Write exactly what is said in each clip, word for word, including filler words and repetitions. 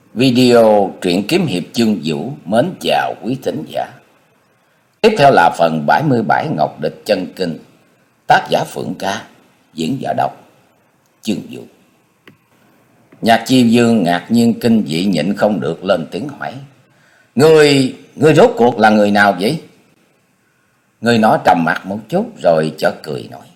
Video truyện kiếm hiệp chương vũ mến chào quý thính giả. Tiếp theo là phần bảy mươi bảy Ngọc Địch chân kinh, tác giả Phượng Ca, diễn giả đọc chương vũ. Nhạc Chi Dương ngạc nhiên kinh dị nhịn không được lên tiếng hỏi: Ngươi, ngươi rốt cuộc là người nào vậy? Người nó trầm mặt một chút rồi chợt cười nói: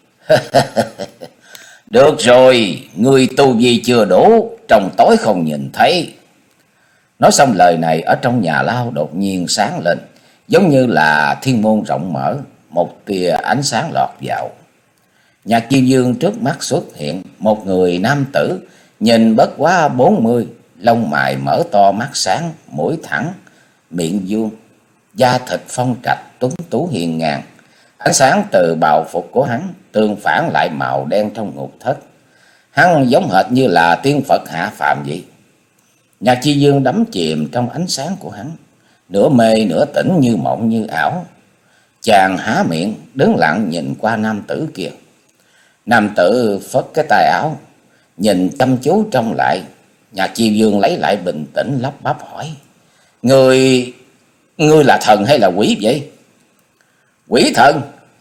Được rồi, ngươi tu vi chưa đủ, trong tối không nhìn thấy. Nói xong lời này, ở trong nhà lao đột nhiên sáng lên, giống như là thiên môn rộng mở, một tia ánh sáng lọt vào. Nhạc Chi Dương trước mắt xuất hiện một người nam tử, nhìn bất quá bốn mươi, lông mày mở to, mắt sáng, mũi thẳng, miệng vuông, da thịt phong trạch, tuấn tú hiền ngang. Ánh sáng từ bào phục của hắn tương phản lại màu đen trong ngục thất. Hắn giống hệt như là tiên Phật hạ phàm vậy. Nhạc Chi Dương đắm chìm trong ánh sáng của hắn, nửa mê nửa tỉnh, như mộng như ảo. Chàng há miệng đứng lặng nhìn qua nam tử kia. Nam tử phất cái tay áo, nhìn chăm chú trông lại. Nhạc Chi Dương lấy lại bình tĩnh, lắp bắp hỏi: Ngươi, ngươi là thần hay là quỷ vậy? Quỷ thần?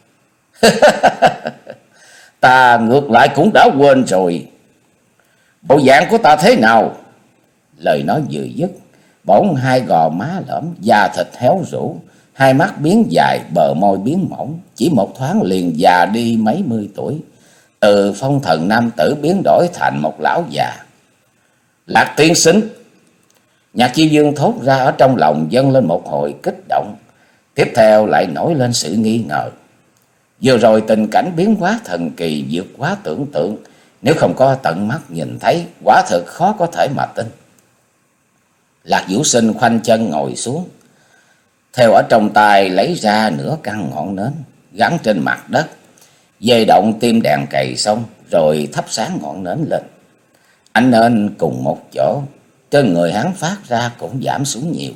Ta ngược lại cũng đã quên rồi. Bộ dạng của ta thế nào? Lời nói vừa dứt, bỗng hai gò má lõm, da thịt héo rũ, hai mắt biến dài, bờ môi biến mỏng, chỉ một thoáng liền già đi mấy mươi tuổi. Từ phong thần nam tử biến đổi thành một lão già. Lạc tiên sinh! Nhạc Chi Dương thốt ra, ở trong lòng dâng lên một hồi kích động, tiếp theo lại nổi lên sự nghi ngờ. Vừa rồi tình cảnh biến hóa thần kỳ vượt quá tưởng tượng, nếu không có tận mắt nhìn thấy, quả thực khó có thể mà tin. Lạc Vũ Sinh khoanh chân ngồi xuống, theo ở trong tay lấy ra nửa căn ngọn nến gắn trên mặt đất, dây động tim đèn cày xong rồi thắp sáng ngọn nến lên. Ánh nến cùng một chỗ, trên người hắn phát ra cũng giảm xuống nhiều.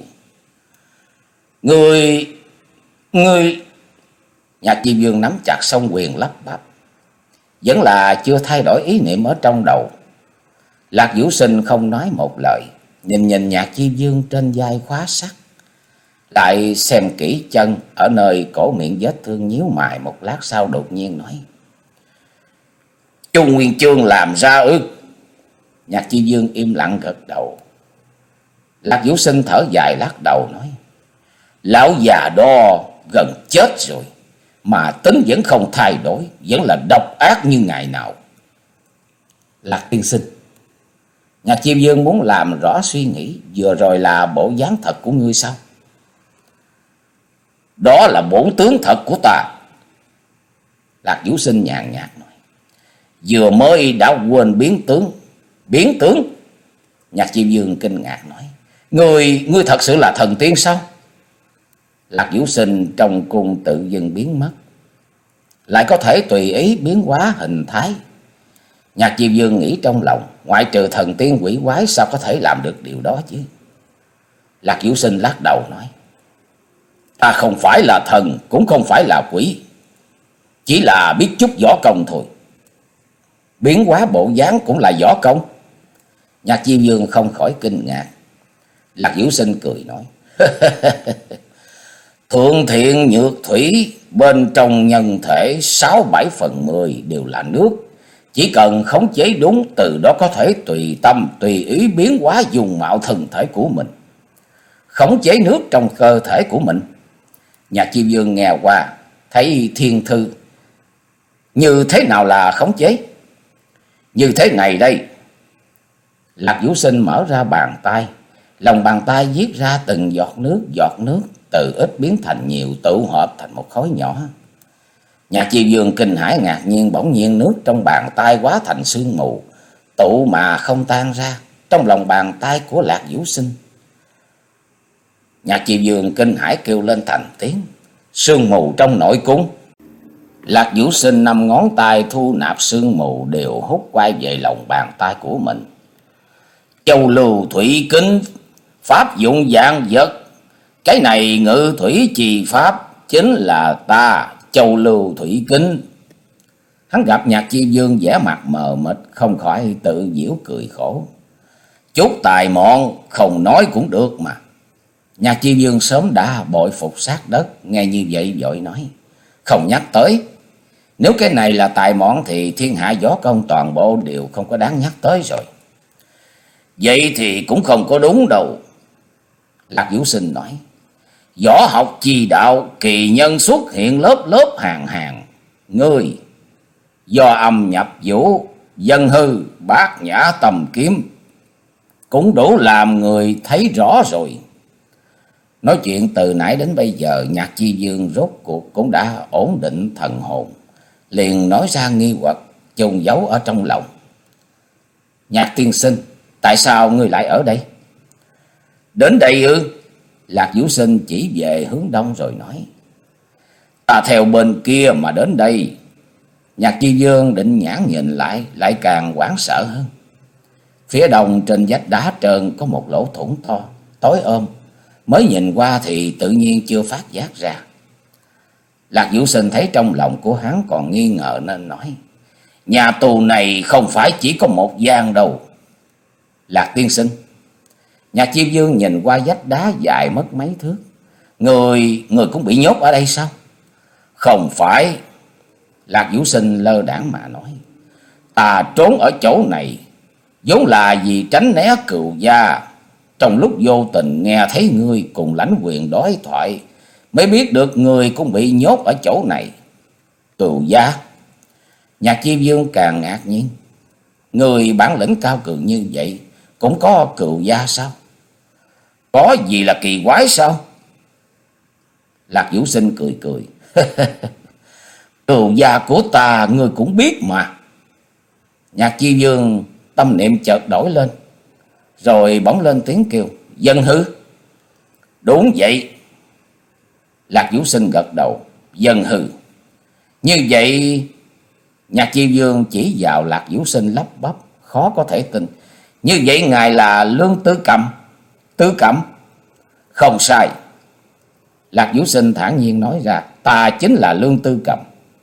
Ngươi, ngươi... Nhạc Chi Dương nắm chặt song quyền lắp bắp, vẫn là chưa thay đổi ý niệm ở trong đầu. Lạc Vũ Sinh không nói một lời, nhìn nhìn Nhạc Chi Dương trên vai khóa sắt, lại xem kỹ chân ở nơi cổ miệng vết thương, nhíu mày một lát sau đột nhiên nói: Chu Nguyên Chương làm ra ư? Nhạc Chi Dương im lặng gật đầu. Lạc Vũ Sinh thở dài lắc đầu nói: Lão già đó gần chết rồi, mà tính vẫn không thay đổi, vẫn là độc ác như ngày nào. Lạc tiên sinh. Nhạc Chi Dương muốn làm rõ suy nghĩ, vừa rồi là bộ dáng thật của ngươi sao? Đó là bổn tướng thật của ta. Lạc Vũ Sinh nhàn nhạt nói: Vừa mới đã quên biến tướng. Biến tướng? Nhạc Chi Dương kinh ngạc nói: Ngươi, ngươi thật sự là thần tiên sao? Lạc Vũ Sinh trong cung tự dưng biến mất, lại có thể tùy ý biến hóa hình thái. Nhạc Chi Dương nghĩ trong lòng, ngoại trừ thần tiên quỷ quái sao có thể làm được điều đó chứ? Lạc Vũ Sinh lắc đầu nói: Ta không phải là thần, cũng không phải là quỷ, chỉ là biết chút võ công thôi. Biến hóa bộ dáng cũng là võ công? Nhạc Chi Dương không khỏi kinh ngạc. Lạc Vũ Sinh cười nói: Thượng thiện nhược thủy, bên trong nhân thể sáu bảy phần mười đều là nước. Chỉ cần khống chế đúng, từ đó có thể tùy tâm tùy ý biến hóa dùng mạo thân thể của mình. Khống chế nước trong cơ thể của mình? Nhạc Chi Dương nghe qua thấy thiên thư. Như thế nào là khống chế? Như thế này đây. Lạc Vũ Sinh mở ra bàn tay, lòng bàn tay viết ra từng giọt nước, giọt nước từ ít biến thành nhiều, tụ hợp thành một khối nhỏ. Nhạc Chi Dương kinh hãi ngạc nhiên, bỗng nhiên nước trong bàn tay hóa thành sương mù, tụ mà không tan ra trong lòng bàn tay của Lạc Vũ Sinh. Nhạc Chi Dương kinh hãi kêu lên thành tiếng: Sương mù trong nội cung? Lạc Vũ Sinh năm ngón tay thu nạp sương mù, đều hút quay về lòng bàn tay của mình. Châu lưu thủy kính, pháp dụng dạng vật. Cái này ngự thủy trì pháp, chính là ta, Châu lưu thủy kính. Hắn gặp Nhạc Chi Dương vẻ mặt mờ mịt, không khỏi tự giễu cười khổ. Chút tài mọn không nói cũng được mà. Nhạc Chi Dương sớm đã bội phục sát đất, nghe như vậy vội nói. Không nhắc tới. Nếu cái này là tài mọn thì thiên hạ võ công toàn bộ đều không có đáng nhắc tới rồi. Vậy thì cũng không có đúng đâu. Lạc Vũ Sinh nói. Võ học chi đạo, kỳ nhân xuất hiện lớp lớp hàng hàng. Ngươi do âm nhập vũ, dân hư, bát nhã tầm kiếm, cũng đủ làm người thấy rõ rồi. Nói chuyện từ nãy đến bây giờ, Nhạc Chi Dương rốt cuộc cũng đã ổn định thần hồn, liền nói ra nghi hoặc chôn giấu ở trong lòng. Nhạc tiên sinh, tại sao ngươi lại ở đây? Đến đây ư? Lạc Vũ Sinh chỉ về hướng đông rồi nói. Ta theo bên kia mà đến đây. Nhạc Chi Dương định nhãn nhìn lại, lại càng hoảng sợ hơn. Phía đông trên vách đá trơn có một lỗ thủng to, tối ôm. Mới nhìn qua thì tự nhiên chưa phát giác ra. Lạc Vũ Sinh thấy trong lòng của hắn còn nghi ngờ nên nói. Nhà tù này không phải chỉ có một gian đâu. Lạc tiên sinh. Nhạc Chi Dương nhìn qua vách đá dài mất mấy thước. Người, người cũng bị nhốt ở đây sao? Không phải. Lạc Vũ Sinh lơ đãng mà nói. Ta trốn ở chỗ này vốn là vì tránh né cừu gia. Trong lúc vô tình nghe thấy ngươi cùng lãnh quyền đối thoại, mới biết được ngươi cũng bị nhốt ở chỗ này. Cừu gia? Nhạc Chi Dương càng ngạc nhiên. Người bản lĩnh cao cường như vậy cũng có cừu gia sao? Có gì là kỳ quái sao? Lạc Vũ Sinh cười cười. Cừu gia của ta ngươi cũng biết mà. Nhạc Chi Dương tâm niệm chợt đổi lên, rồi bỗng lên tiếng kêu. Dân hư? Đúng vậy. Lạc Vũ Sinh gật đầu. Dân hư. Như vậy. Nhạc Chi Dương chỉ vào Lạc Vũ Sinh lắp bắp, khó có thể tin. Như vậy ngài là Lương Tư Cầm? Tư Cầm? Không sai. Lạc Vũ Sinh thản nhiên nói ra. Ta chính là Lương Tư Cầm.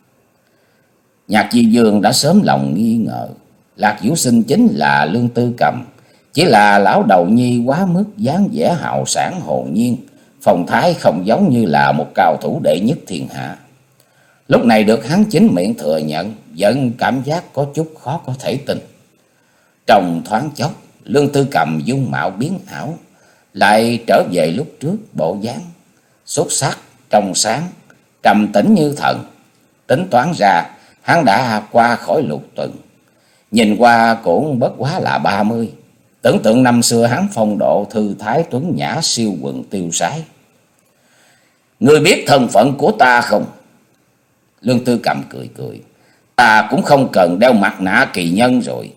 Nhạc Chi Dương đã sớm lòng nghi ngờ Lạc Vũ Sinh chính là Lương Tư Cầm, chỉ là lão đầu nhi quá mức dáng vẻ hào sảng hồn nhiên, phong thái không giống như là một cao thủ đệ nhất thiên hạ. Lúc này được hắn chính miệng thừa nhận, vẫn cảm giác có chút khó có thể tin. Trong thoáng chốc, Lương Tư Cầm dung mạo biến ảo, lại trở về lúc trước bộ dáng xuất sắc, trong sáng, trầm tĩnh như thần. Tính toán ra, hắn đã qua khỏi lục tuần, nhìn qua cũng bất quá là ba mươi. Tưởng tượng năm xưa hắn phong độ thư thái tuấn nhã, siêu quần tiêu sái. Ngươi biết thân phận của ta không? Lương Tư Cầm cười cười. Ta cũng không cần đeo mặt nạ kỳ nhân rồi.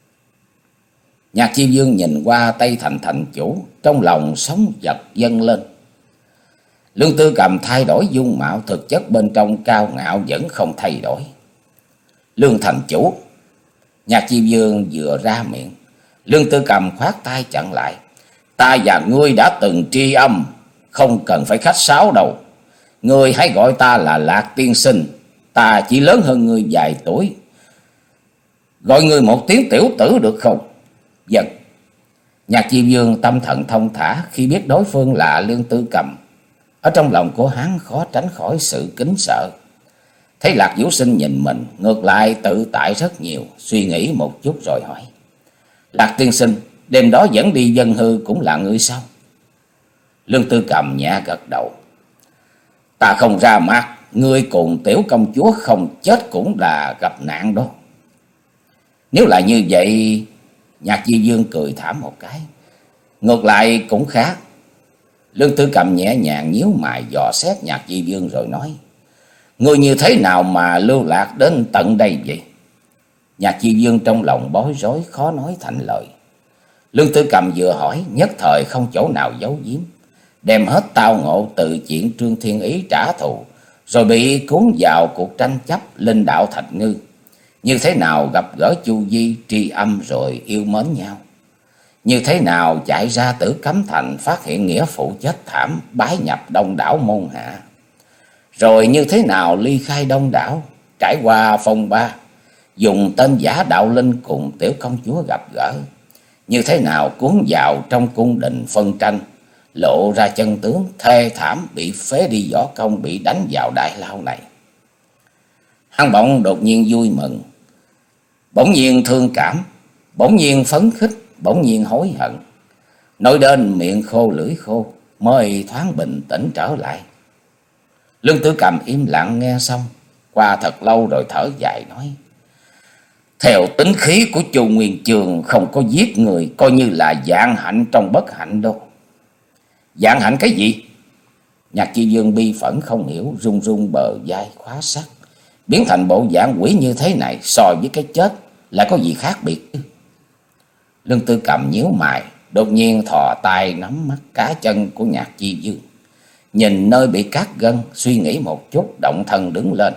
Nhạc Chi Dương nhìn qua Tây Thành thành chủ, trong lòng sóng giật dâng lên. Lương Tư Cầm thay đổi dung mạo, thực chất bên trong cao ngạo vẫn không thay đổi. Lương thành chủ. Nhạc Chi Dương vừa ra miệng, Lương Tư Cầm khoát tay chặn lại. Ta và ngươi đã từng tri âm, không cần phải khách sáo đâu. Ngươi hãy gọi ta là Lạc tiên sinh. Ta chỉ lớn hơn ngươi vài tuổi, gọi ngươi một tiếng tiểu tử được không? Vâng. Nhạc Chi Dương tâm thần thông thả khi biết đối phương là Lương Tư Cầm. Ở trong lòng của hắn khó tránh khỏi sự kính sợ. Thấy Lạc Vũ Sinh nhìn mình, ngược lại tự tại rất nhiều, suy nghĩ một chút rồi hỏi. Lạc tiên sinh, đêm đó dẫn đi dân hư cũng là ngươi sao? Lương Tư Cầm nhẹ gật đầu. Ta không ra mặt, ngươi cùng tiểu công chúa không chết cũng là gặp nạn đó. Nếu là như vậy, Nhạc Chi Dương cười thảm một cái. Ngược lại cũng khác. Lương Tư Cầm nhẹ nhàng nhíu mày dò xét Nhạc Chi Dương rồi nói. Ngươi như thế nào mà lưu lạc đến tận đây vậy? Nhạc Chi Dương trong lòng bối rối, khó nói thành lời. Lương Tư Cầm vừa hỏi, nhất thời không chỗ nào giấu giếm, đem hết tao ngộ từ chuyện Trương Thiên Ý trả thù, rồi bị cuốn vào cuộc tranh chấp linh đạo Thạch Ngư. Như thế nào gặp gỡ Chu Di tri âm rồi yêu mến nhau. Như thế nào chạy ra Tử Cấm Thành phát hiện nghĩa phụ chết thảm, bái nhập Đông Đảo Môn Hạ. Rồi như thế nào ly khai Đông Đảo, trải qua phong ba, dùng tên giả đạo linh cùng tiểu công chúa gặp gỡ. như thế nào cuốn vào trong cung đình phân tranh, lộ ra chân tướng thê thảm, bị phế đi võ công, bị đánh vào đại lao này. Hắn bỗng đột nhiên vui mừng, bỗng nhiên thương cảm, bỗng nhiên phấn khích, bỗng nhiên hối hận. Nói đến miệng khô lưỡi khô, mới thoáng bình tĩnh trở lại. Lương Tử Cầm im lặng nghe xong, qua thật lâu rồi thở dài nói: theo tính khí của Chu Nguyên Chương, không có giết người coi như là vạn hạnh trong bất hạnh đâu. Vạn hạnh cái gì? Nhạc Chi Dương bi phẫn không hiểu, run run bờ vai khóa sắt, biến thành bộ dạng quỷ như thế này so với cái chết lại có gì khác biệt? Lương Tư Cầm nhíu mày, đột nhiên thò tay nắm mắt cá chân của Nhạc Chi Dương, nhìn nơi bị cắt gân, suy nghĩ một chút, động thân đứng lên,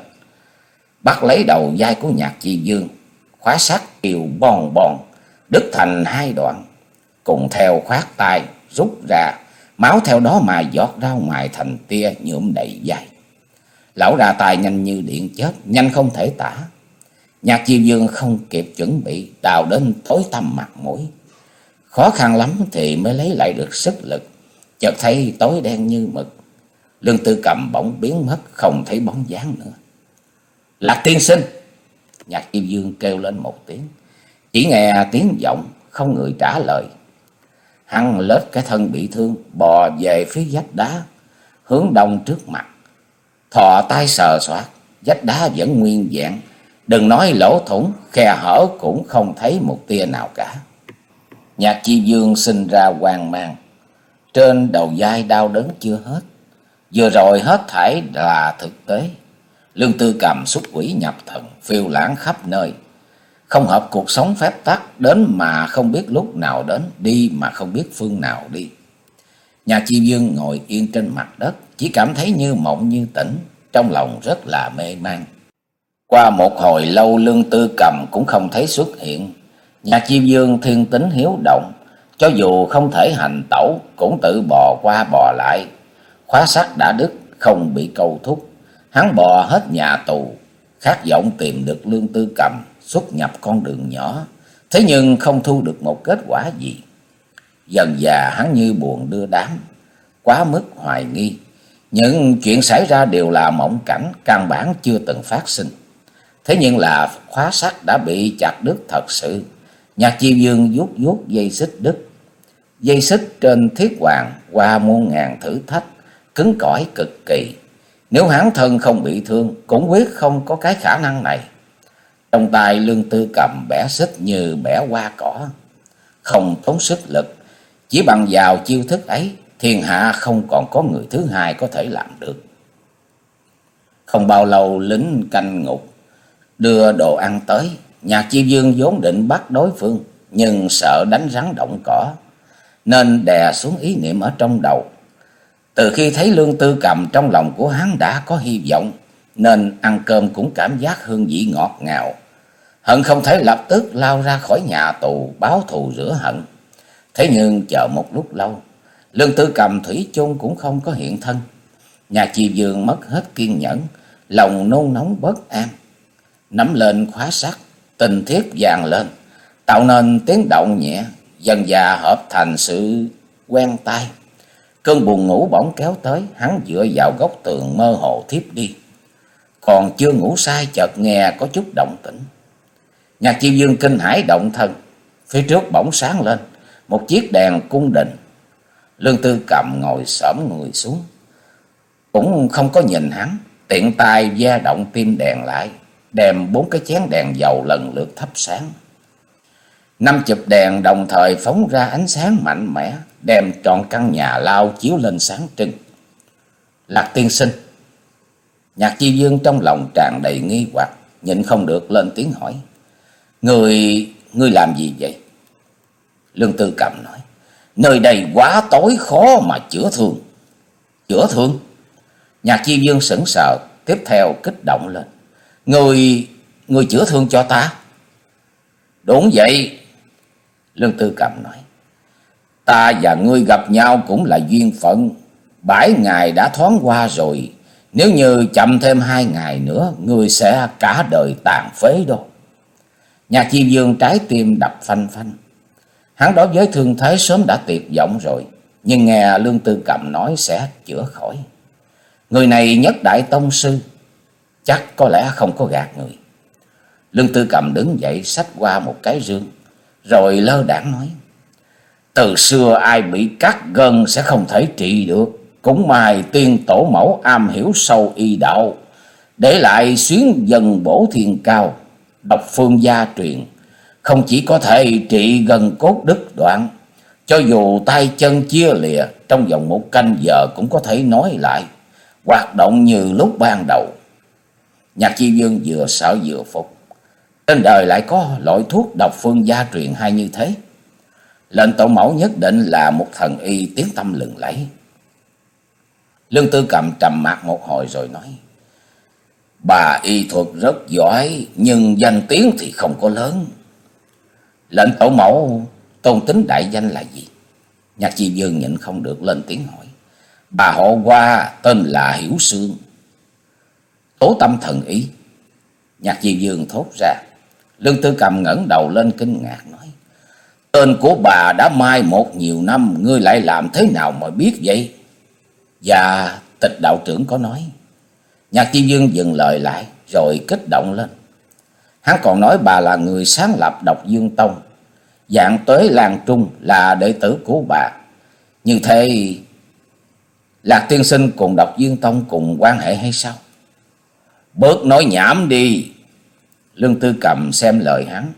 bắt lấy đầu vai của Nhạc Chi Dương, khóa sắt kiều bon bon đứt thành hai đoạn, cùng theo khoát tay rút ra, máu theo đó mà giọt ra ngoài thành tia nhuộm đầy vai. Lão ra tay nhanh như điện chớp, nhanh không thể tả. Nhạc Chi Dương không kịp chuẩn bị, đào đến tối tăm mặt mũi, khó khăn lắm thì mới lấy lại được sức lực. Chợt thấy tối đen như mực, Lương Tư Cầm bỗng biến mất, không thấy bóng dáng nữa. Lạc tiên sinh! Nhạc Chi Dương kêu lên một tiếng, chỉ nghe tiếng vọng, không người trả lời. Hắn lết cái thân bị thương, bò về phía vách đá hướng đông trước mặt, thò tay sờ soạt, vách đá vẫn nguyên vẹn, đừng nói lỗ thủng, khe hở cũng không thấy một tia nào cả. Nhạc Chi Dương sinh ra hoang mang, trên đầu vai đau đớn chưa hết, vừa rồi hết thảy là thực tế. Lương Tư Cầm xuất quỷ nhập thần, phiêu lãng khắp nơi, không hợp cuộc sống phép tắc, đến mà không biết lúc nào đến, đi mà không biết phương nào đi. Nhạc Chi Dương ngồi yên trên mặt đất, chỉ cảm thấy như mộng như tỉnh, trong lòng rất là mê man. Qua một hồi lâu Lương Tư Cầm cũng không thấy xuất hiện. Nhạc Chi Dương thiên tính hiếu động, cho dù không thể hành tẩu cũng tự bò qua bò lại. Khóa sắt đã đứt, không bị câu thúc, hắn bò hết nhà tù, khát vọng tìm được Lương Tư Cầm, xuất nhập con đường nhỏ, thế nhưng không thu được một kết quả gì. Dần dà hắn như buồn đưa đám, quá mức hoài nghi, những chuyện xảy ra đều là mộng cảnh, căn bản chưa từng phát sinh. Thế nhưng là khóa sắt đã bị chặt đứt thật sự. Nhạc Chi Dương vuốt vuốt dây xích đứt, dây xích trên thiết hoàng qua muôn ngàn thử thách, cứng cỏi cực kỳ. Nếu hắn thân không bị thương, cũng quyết không có cái khả năng này. Trong tay Lương Tư Cầm bẻ xích như bẻ hoa cỏ, không tốn sức lực, chỉ bằng vào chiêu thức ấy, thiên hạ không còn có người thứ hai có thể làm được. Không bao lâu lính canh ngục đưa đồ ăn tới. Nhạc Chi Dương vốn định bắt đối phương, nhưng sợ đánh rắn động cỏ, nên đè xuống ý niệm ở trong đầu. Từ khi thấy Lương Tư Cầm, trong lòng của hắn đã có hy vọng, nên ăn cơm cũng cảm giác hương vị ngọt ngào, hận không thể lập tức lao ra khỏi nhà tù báo thù rửa hận. Thế nhưng chờ một lúc lâu, Lương Tư Cầm thủy chung cũng không có hiện thân. Nhạc Chi Dương mất hết kiên nhẫn, lòng nôn nóng bất an, nắm lên khóa sắt, tình thiết vàng lên, tạo nên tiếng động nhẹ, dần dà hợp thành sự quen tai. Cơn buồn ngủ bỗng kéo tới, hắn dựa vào góc tường mơ hồ thiếp đi. Còn chưa ngủ say, chợt nghe có chút động tĩnh. Nhạc Chi Dương kinh hãi động thân, phía trước bỗng sáng lên một chiếc đèn cung đình. Lương Tư Cầm ngồi xổm người xuống, cũng không có nhìn hắn, tiện tay gia động tim đèn lại, đem bốn cái chén đèn dầu lần lượt thắp sáng. Năm chụp đèn đồng thời phóng ra ánh sáng mạnh mẽ, đem trọn căn nhà lao chiếu lên sáng trưng. Lạc tiên sinh! Nhạc Chi Dương trong lòng tràn đầy nghi hoặc, nhịn không được lên tiếng hỏi: Người, ngươi làm gì vậy? Lương Tư Cầm nói: Nơi đây quá tối, khó mà chữa thương. Chữa thương? Nhạc Chi Dương sững sờ, tiếp theo kích động lên: Người, người chữa thương cho ta? Đúng vậy. Lương Tư Cầm nói: Ta và ngươi gặp nhau cũng là duyên phận, bảy ngày đã thoáng qua rồi, nếu như chậm thêm hai ngày nữa, ngươi sẽ cả đời tàn phế đâu. Nhạc Chi Dương trái tim đập phanh phanh, Hắn đối với thương thế sớm đã tuyệt vọng rồi, nhưng nghe Lương Tư Cầm nói sẽ chữa khỏi. Người này nhất đại tông sư, chắc có lẽ không có gạt người. Lương Tư Cầm đứng dậy xách qua một cái rương, rồi lơ đãng nói: từ xưa ai bị cắt gân sẽ không thể trị được, cũng may tiên tổ mẫu am hiểu sâu y đạo, để lại xuyến dần bổ thiên cao, độc phương gia truyền, không chỉ có thể trị gân cốt đứt đoạn, cho dù tay chân chia lìa trong vòng một canh giờ cũng có thể nói lại, hoạt động như lúc ban đầu. Nhạc Chi Vương vừa sợ vừa phục. Trên đời lại có loại thuốc độc phương gia truyền hay như thế. Lệnh tổ mẫu nhất định là một thần y tiếng tăm lừng lẫy. Lương Tư Cầm trầm mặc một hồi rồi nói: bà y thuật rất giỏi, nhưng danh tiếng thì không có lớn. Lệnh tổ mẫu tôn tính đại danh là gì? Nhạc Chi Vương nhịn không được lên tiếng hỏi. Bà họ Hoa tên là Hiểu Sương, tố tâm thần y. Nhạc Chi Vương thốt ra. Lương Tư Cầm ngẩng đầu lên kinh ngạc nói: tên của bà đã mai một nhiều năm, ngươi lại làm thế nào mà biết vậy? Dạ, Tịch đạo trưởng có nói. Nhạc Chi Vương dừng lời lại rồi kích động lên. Hắn còn nói bà là người sáng lập Độc Dương Tông, Dạng Tuế Lan Trung là đệ tử của bà. Như thế Lạc tiên sinh cùng Độc Dương Tông cùng quan hệ hay sao? Bớt nói nhảm đi. Lương Tư Cầm xem lời hắn.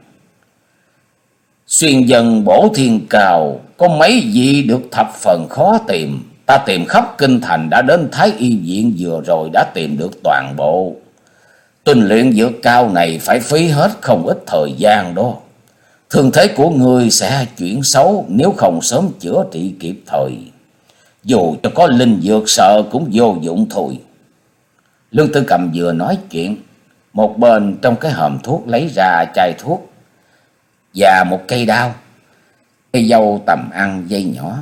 Xuyên dần bổ thiên cao, có mấy vị được thập phần khó tìm. Ta tìm khắp kinh thành, đã đến Thái Y viện vừa rồi đã tìm được toàn bộ. Tinh luyện dược cao này phải phí hết không ít thời gian đó. Thương thế của ngươi sẽ chuyển xấu nếu không sớm chữa trị kịp thời. Dù cho có linh dược sợ cũng vô dụng thôi. Lương Tư Cầm vừa nói chuyện, một bên trong cái hòm thuốc lấy ra chai thuốc và một cây đao, cây dâu tầm ăn dây nhỏ.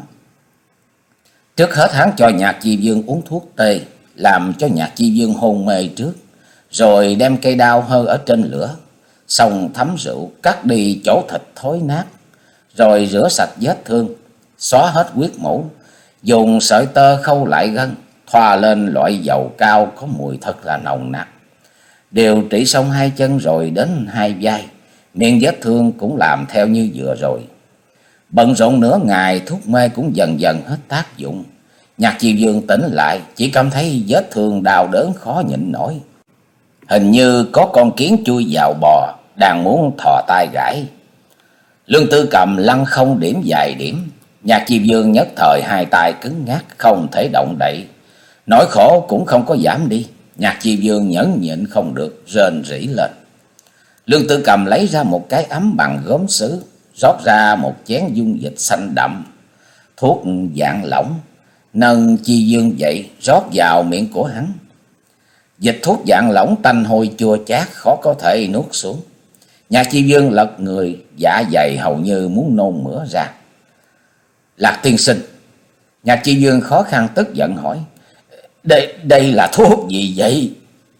Trước hết hắn cho Nhạc Chi Vương uống thuốc tê, làm cho Nhạc Chi Vương hôn mê trước, rồi đem cây đao hơ ở trên lửa, xong thấm rượu cắt đi chỗ thịt thối nát, rồi rửa sạch vết thương, xóa hết huyết mũ, dùng sợi tơ khâu lại gân, thoa lên loại dầu cao có mùi thật là nồng nặc. Điều trị xong hai chân rồi đến hai vai, miệng vết thương cũng làm theo như vừa rồi. Bận rộn nửa ngày, thuốc mê cũng dần dần hết tác dụng. Nhạc Chi Vương tỉnh lại, chỉ cảm thấy vết thương đau đớn khó nhịn nổi. Hình như có con kiến chui vào bò, đang muốn thò tay gãi. Lương Tư Cầm lăn không điểm vài điểm. Nhạc Chi Vương nhất thời hai tay cứng ngắc, không thể động đậy. Nỗi khổ cũng không có giảm đi. Nhạc Chi Vương nhẫn nhịn không được, rên rỉ lên. Lương Tư Cầm lấy ra một cái ấm bằng gốm sứ, rót ra một chén dung dịch xanh đậm, thuốc dạng lỏng, nâng Chi Vương dậy, rót vào miệng của hắn. Dịch thuốc dạng lỏng tanh hôi chua chát, khó có thể nuốt xuống. Nhạc Chi Vương lật người, dạ dày hầu như muốn nôn mửa ra. Lạc tiên sinh. Nhạc Chi Vương khó khăn tức giận hỏi: Đây, đây là thuốc gì vậy?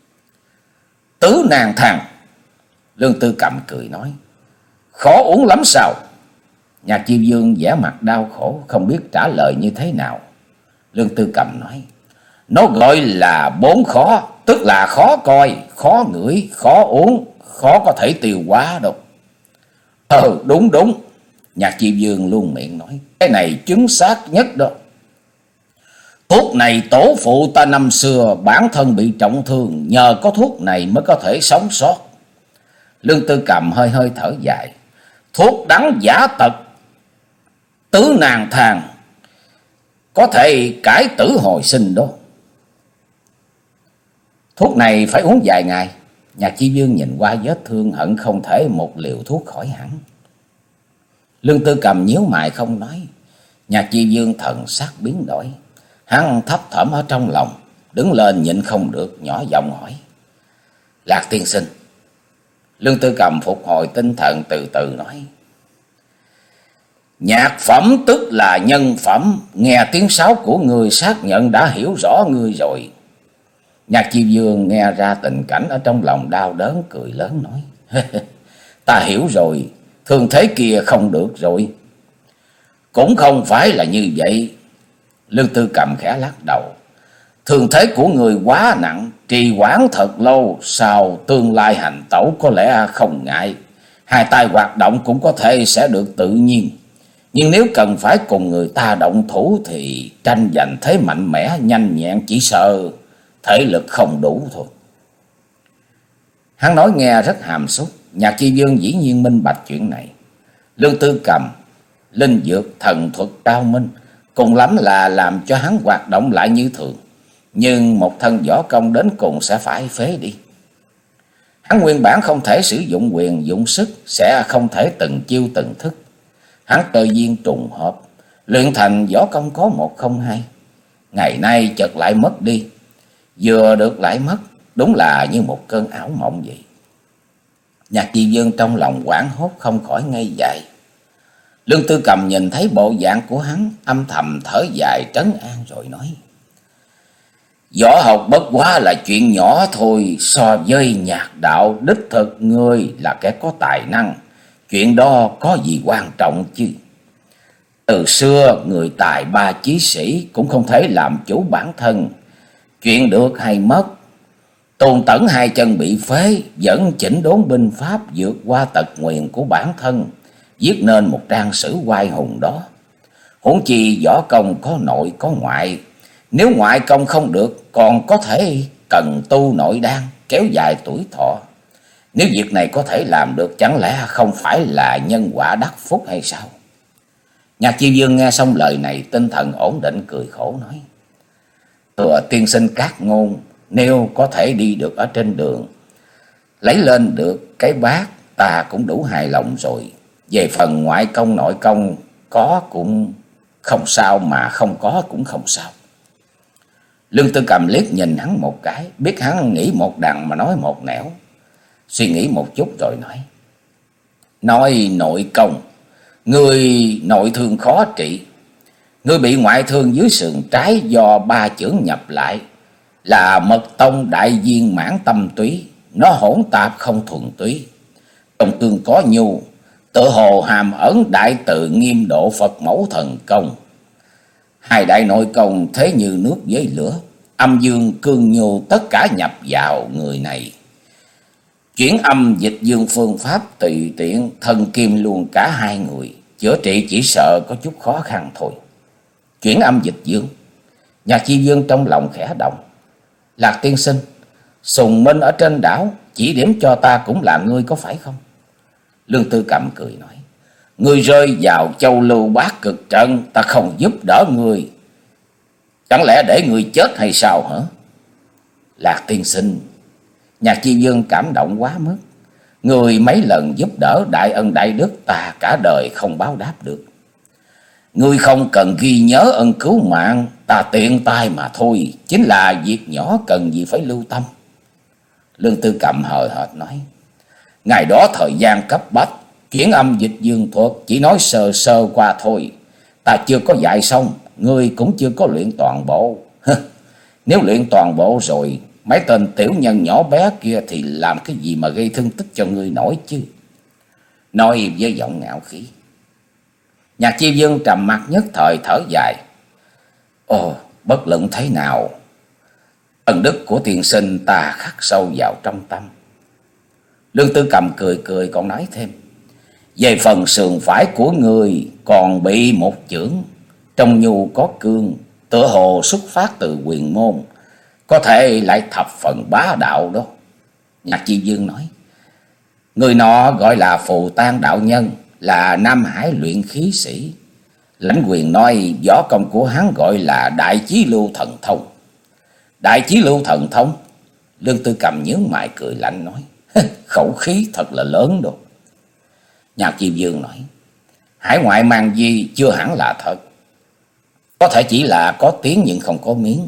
Tứ nàng thằng. Lương Tư Cầm cười nói: Khó uống lắm sao? Nhạc Chi Vương vẻ mặt đau khổ, không biết trả lời như thế nào. Lương Tư Cầm nói: Nó gọi là bốn khó, tức là khó coi, khó ngửi, khó uống, khó có thể tiêu hóa đâu. Ờ đúng đúng. Nhạc Chi Vương luôn miệng nói: Cái này chính xác nhất đó. Thuốc này tổ phụ ta năm xưa bản thân bị trọng thương, nhờ có thuốc này mới có thể sống sót. Lương Tư Cầm hơi hơi thở dài: Thuốc đắng giả tật, tứ nàng thang, có thể cải tử hồi sinh đó. Thuốc này phải uống vài ngày. Nhạc Chi Vương nhìn qua vết thương, hận không thể một liều thuốc khỏi hẳn. Lương Tư Cầm nhíu mày không nói. Nhạc Chi Vương thần sắc biến đổi, hắn thấp thỏm ở trong lòng, đứng lên nhịn không được, nhỏ giọng hỏi: Lạc tiên sinh. Lương Tư Cầm phục hồi tinh thần, từ từ nói: Nhạc phẩm tức là nhân phẩm, nghe tiếng sáo của người xác nhận đã hiểu rõ ngươi rồi. Nhạc Chi Vương nghe ra tình cảnh ở trong lòng đau đớn, cười lớn nói: Ta hiểu rồi, thương thế kia không được rồi. Cũng không phải là như vậy. Lương Tư Cầm khẽ lắc đầu. Thương thế của người quá nặng, trì hoãn thật lâu, sau tương lai hành tẩu có lẽ không ngại. Hai tay hoạt động cũng có thể sẽ được tự nhiên. Nhưng nếu cần phải cùng người ta động thủ thì tranh giành thế mạnh mẽ, nhanh nhẹn, chỉ sợ thể lực không đủ thôi. Hắn nói nghe rất hàm xúc. Nhạc Chi Vương dĩ nhiên minh bạch chuyện này. Lương Tư Cầm linh dược thần thuật cao minh, cùng lắm là làm cho hắn hoạt động lại như thường, nhưng một thân võ công đến cùng sẽ phải phế đi. Hắn nguyên bản không thể sử dụng quyền dụng sức, sẽ không thể từng chiêu từng thức. Hắn cơ duyên trùng hợp luyện thành võ công có một không hai, ngày nay chợt lại mất đi, vừa được lại mất, đúng là như một cơn ảo mộng vậy. Nhạc Chi Vương trong lòng hoảng hốt không khỏi ngây dại. Lương Tư Cầm nhìn thấy bộ dạng của hắn, âm thầm thở dài trấn an rồi nói: Võ học bất quá là chuyện nhỏ thôi, so với nhạc đạo đích thực ngươi là kẻ có tài năng, chuyện đó có gì quan trọng chứ. Từ xưa người tài ba chí sĩ cũng không thể làm chủ bản thân, chuyện được hay mất. Tôn Tẩn hai chân bị phế, vẫn chỉnh đốn binh pháp vượt qua tật nguyền của bản thân, viết nên một trang sử oai hùng đó. Huống chi võ công có nội có ngoại, nếu ngoại công không được còn có thể cần tu nội đan kéo dài tuổi thọ. Nếu việc này có thể làm được, chẳng lẽ không phải là nhân quả đắc phúc hay sao? Nhạc Chi Vương nghe xong lời này, tinh thần ổn định cười khổ nói: Thừa tiên sinh các ngôn, nếu có thể đi được ở trên đường, lấy lên được cái bát, ta cũng đủ hài lòng rồi. Về phần ngoại công nội công, có cũng không sao, mà không có cũng không sao. Lương Tư Cầm liếc nhìn hắn một cái, biết hắn nghĩ một đằng mà nói một nẻo. Suy nghĩ một chút rồi nói: Nói nội công, người nội thương khó trị. Ngươi bị ngoại thương dưới sườn trái do ba chưởng nhập lại, là mật tông đại viên mãn tâm túy, nó hỗn tạp không thuần túy. Trong tương có nhu, tự hồ hàm ẩn đại tự nghiêm độ Phật mẫu thần công. Hai đại nội công thế như nước với lửa, âm dương cương nhu tất cả nhập vào người này. Chuyển âm dịch dương phương pháp tùy tiện, thần kim luôn cả hai người, chữa trị chỉ sợ có chút khó khăn thôi. Chuyển âm dịch dương. Nhạc Chi Vương trong lòng khẽ động. Lạc tiên sinh, Sùng Minh ở trên đảo chỉ điểm cho ta cũng là ngươi có phải không? Lương Tư Cầm cười nói: Ngươi rơi vào châu lưu bát cực trận, ta không giúp đỡ ngươi, chẳng lẽ để ngươi chết hay sao hả? Lạc tiên sinh, Nhạc Chi Vương cảm động quá mức. Người mấy lần giúp đỡ đại ân đại đức, ta cả đời không báo đáp được. Ngươi không cần ghi nhớ ân cứu mạng, ta tiện tay mà thôi, chính là việc nhỏ cần gì phải lưu tâm. Lương Tư Cầm hời hợt nói: Ngày đó thời gian cấp bách, chuyển âm dịch dương thuật chỉ nói sơ sơ qua thôi, ta chưa có dạy xong, ngươi cũng chưa có luyện toàn bộ. Nếu luyện toàn bộ rồi, mấy tên tiểu nhân nhỏ bé kia thì làm cái gì mà gây thương tích cho ngươi nổi chứ? Nói với giọng ngạo khí. Nhạc Chi Vương trầm mặt nhất thời thở dài: Ồ, bất luận thế nào, ân đức của tiên sinh ta khắc sâu vào trong tâm. Lương Tư Cầm cười cười còn nói thêm: Về phần sườn phải của người còn bị một chưởng, trong nhu có cương, tựa hồ xuất phát từ quyền môn, có thể lại thập phần bá đạo đó. Nhạc Chi Vương nói: Người nọ gọi là Phù Tang đạo nhân, là Nam Hải luyện khí sĩ. Lãnh Quyền nói võ công của hắn gọi là Đại Chí Lưu Thần Thông. Đại Chí Lưu Thần Thông? Lương Tư Cầm nhướng mày cười lạnh nói: Khẩu khí thật là lớn đồ. Nhạc Chi Vương nói: Hải ngoại mang di chưa hẳn là thật, có thể chỉ là có tiếng nhưng không có miếng.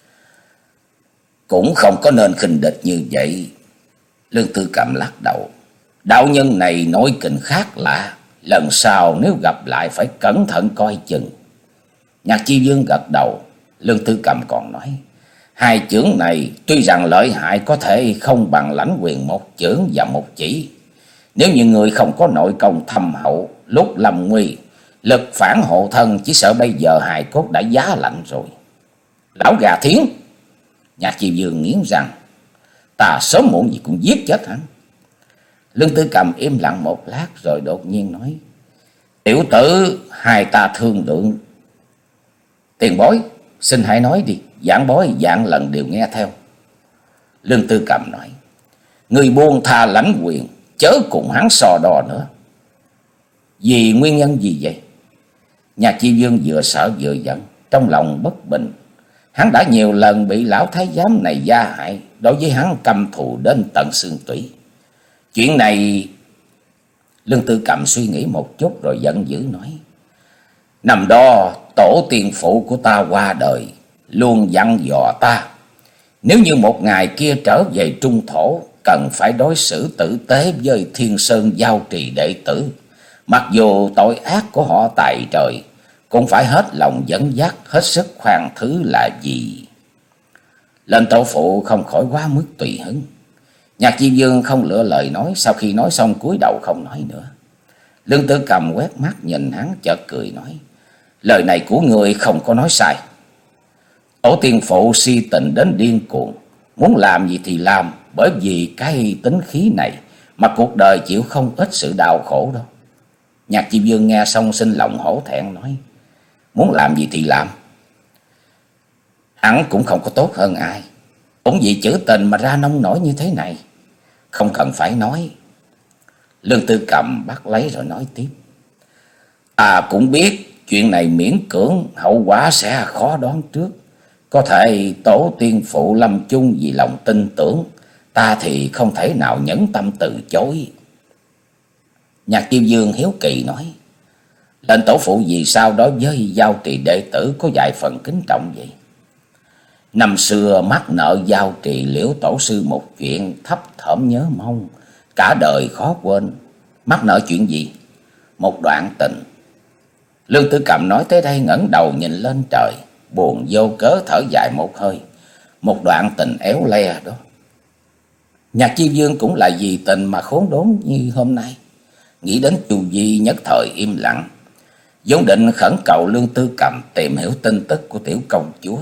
Cũng không có nên khinh địch như vậy. Lương Tư Cầm lắc đầu: Đạo nhân này nói kình khác lạ, lần sau nếu gặp lại phải cẩn thận coi chừng. Nhạc Chi Vương gật đầu. Lương Tư Cầm còn nói: Hai chưởng này tuy rằng lợi hại, có thể không bằng Lãnh Quyền một chưởng và một chỉ. Nếu như người không có nội công thâm hậu, lúc lâm nguy Lực phản hộ thân, chỉ sợ bây giờ hài cốt đã giá lạnh rồi. Lão gà thiến! Nhạc Chi Vương nghiến răng, ta sớm muộn gì cũng giết chết hắn. Lương Tư Cầm im lặng một lát rồi đột nhiên nói, tiểu tử, hai ta thương lượng. Tiền bối, xin hãy nói đi. Giảng bối dạng lần đều nghe theo. Lương Tư Cầm nói, người buông tha lãnh quyền, chớ cùng hắn so đo nữa. Vì nguyên nhân gì vậy? Nhạc Chi Vương vừa sợ vừa giận, trong lòng bất bình. Hắn đã nhiều lần bị lão thái giám này gia hại, đối với hắn căm thù đến tận xương tủy. Chuyện này... Lương Tư Cầm suy nghĩ một chút rồi giận dữ nói, năm đó tổ tiên phụ của ta qua đời, luôn dặn dò ta, nếu như một ngày kia trở về trung thổ, cần phải đối xử tử tế với Thiên Sơn Giao Trì đệ tử. Mặc dù tội ác của họ tài trời, cũng phải hết lòng dẫn dắt, hết sức khoan thứ là gì. Lên tổ phụ không khỏi quá mức tùy hứng. Nhạc Chi Vương không lựa lời nói, sau khi nói xong cúi đầu không nói nữa. Lương Tư Cầm quét mắt nhìn hắn chợt cười nói, lời này của người không có nói sai. Tổ tiên phụ si tình đến điên cuồng, muốn làm gì thì làm, bởi vì cái tính khí này mà cuộc đời chịu không ít sự đau khổ đâu. Nhạc Chi Vương nghe xong sinh lòng hổ thẹn nói, muốn làm gì thì làm. Hắn cũng không có tốt hơn ai, cũng vì chữ tình mà ra nông nổi như thế này, không cần phải nói. Lương Tư Cầm bắt lấy rồi nói tiếp, ta cũng biết chuyện này miễn cưỡng, hậu quả sẽ khó đoán trước. Có thể tổ tiên phụ lâm chung vì lòng tin tưởng, ta thì không thể nào nhẫn tâm từ chối. Nhạc Kim Dương hiếu kỳ nói, lệnh tổ phụ vì sao đối với Giao Trì đệ tử có vài phần kính trọng vậy? Năm xưa mắc nợ Giao Trì Liễu tổ sư một chuyện thấp thỏm nhớ mong, cả đời khó quên. Mắc nợ chuyện gì? Một đoạn tình. Lương Tư Cầm nói tới đây ngẩng đầu nhìn lên trời, buồn vô cớ thở dài một hơi. Một đoạn tình éo le đó. Nhạc Chi Vương cũng là vì tình mà khốn đốn như hôm nay. Nghĩ đến Chu Di nhất thời im lặng, vốn định khẩn cầu Lương Tư Cầm tìm hiểu tin tức của tiểu công chúa.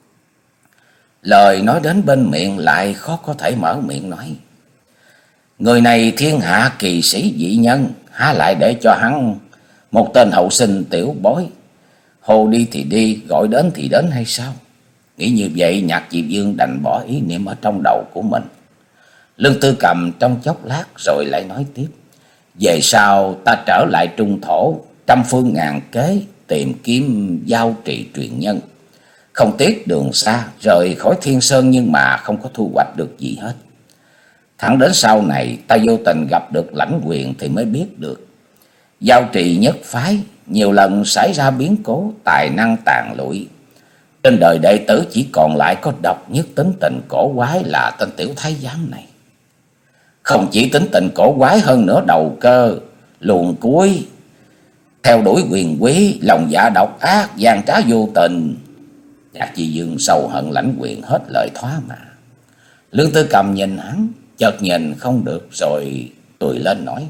Lời nói đến bên miệng lại khó có thể mở miệng nói. Người này thiên hạ kỳ sĩ dị nhân, há lại để cho hắn một tên hậu sinh tiểu bối hồ đi thì đi, gọi đến thì đến hay sao? Nghĩ như vậy, Nhạc Diệp Dương đành bỏ ý niệm ở trong đầu của mình. Lương Tư Cầm trong chốc lát rồi lại nói tiếp, về sau ta trở lại trung thổ, trăm phương ngàn kế tìm kiếm Giao Trì truyền nhân. Không tiếc đường xa rời khỏi Thiên Sơn, nhưng mà không có thu hoạch được gì hết. Thẳng đến sau này ta vô tình gặp được Lãnh Quyền thì mới biết được Giao Trì nhất phái nhiều lần xảy ra biến cố, tài năng tàn lụi. Trên đời đệ tử chỉ còn lại có độc nhất tính tình cổ quái là tên tiểu thái giám này. Không chỉ tính tình cổ quái, hơn nữa đầu cơ luồn cuối, theo đuổi quyền quý, lòng dạ độc ác, gian trá vô tình. Nhạc Chi Dương sầu hận Lãnh Quyền hết lời thoá mà. Lương Tư Cầm nhìn hắn, chợt nhìn không được rồi cười lên nói,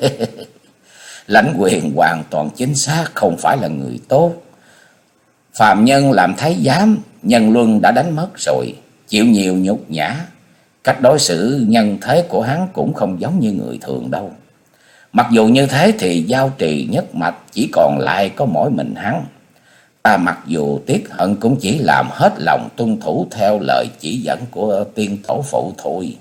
Lãnh Quyền hoàn toàn chính xác không phải là người tốt. Phàm nhân làm thái giám, nhân luân đã đánh mất rồi, chịu nhiều nhục nhã. Cách đối xử nhân thế của hắn cũng không giống như người thường đâu. Mặc dù như thế thì Giao Trì nhất mạch chỉ còn lại có mỗi mình hắn. Ta mặc dù tiếc hận cũng chỉ làm hết lòng tuân thủ theo lời chỉ dẫn của tiên tổ phụ thôi.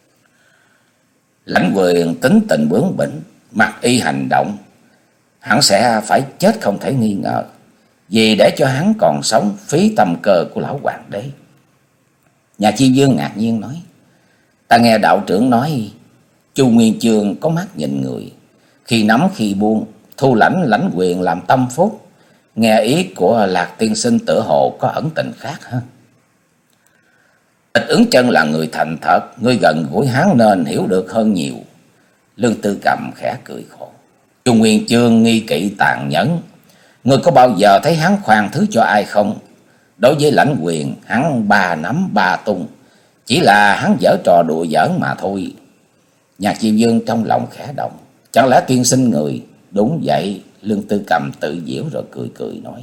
Lãnh Quyền tính tình bướng bỉnh, mặc y hành động, hắn sẽ phải chết không thể nghi ngờ. Vì để cho hắn còn sống phí tâm cơ của lão hoàng đế. Nhà Chi Dương ngạc nhiên nói, ta nghe đạo trưởng nói Chu Nguyên Chương có mắt nhìn người, khi nắm khi buông, thu lãnh Lãnh Quyền làm tâm phúc. Nghe ý của Lạc tiên sinh tựa hồ có ẩn tình khác ha. Tịch Ứng Chân là người thành thật, ngươi gần gũi hắn nên hiểu được hơn nhiều. Lương Tư Cầm khẽ cười khổ. Chu Nguyên Chương nghi kỵ tàn nhẫn, ngươi có bao giờ thấy hắn khoan thứ cho ai không? Đối với Lãnh Quyền, hắn ba nắm ba tung, chỉ là hắn giở trò đùa giỡn mà thôi. Nhạc Chi Dương trong lòng khẽ động, chẳng lẽ tiên sinh người? Đúng vậy, Lương Tư Cầm tự giễu rồi cười cười nói.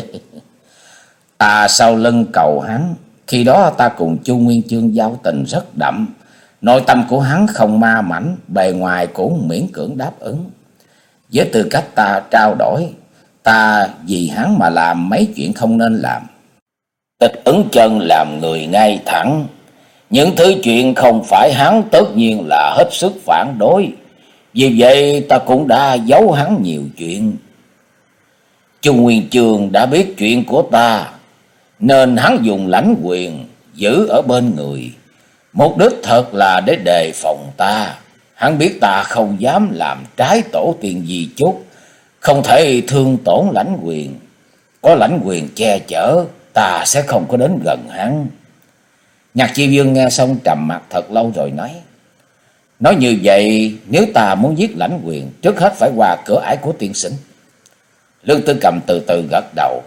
Ta sau lưng cầu hắn, khi đó ta cùng Chu Nguyên Chương giao tình rất đậm. Nội tâm của hắn không ma mảnh, bề ngoài cũng miễn cưỡng đáp ứng. Với tư cách ta trao đổi, ta vì hắn mà làm mấy chuyện không nên làm. Tịch Ứng Chân làm người ngay thẳng, những thứ chuyện không phải hắn tất nhiên là hết sức phản đối. Vì vậy ta cũng đã giấu hắn nhiều chuyện. Chu Nguyên Chương đã biết chuyện của ta, nên hắn dùng lãnh quyền giữ ở bên người. Mục đích thật là để đề phòng ta. Hắn biết ta không dám làm trái tổ tiên gì chút, không thể thương tổn lãnh quyền. Có lãnh quyền che chở, ta sẽ không có đến gần hắn. Nhạc Chi Vương nghe xong trầm mặt thật lâu rồi nói. Nói như vậy, nếu ta muốn giết lãnh quyền, trước hết phải qua cửa ải của tiên sinh. Lương Tư Cầm từ từ gật đầu.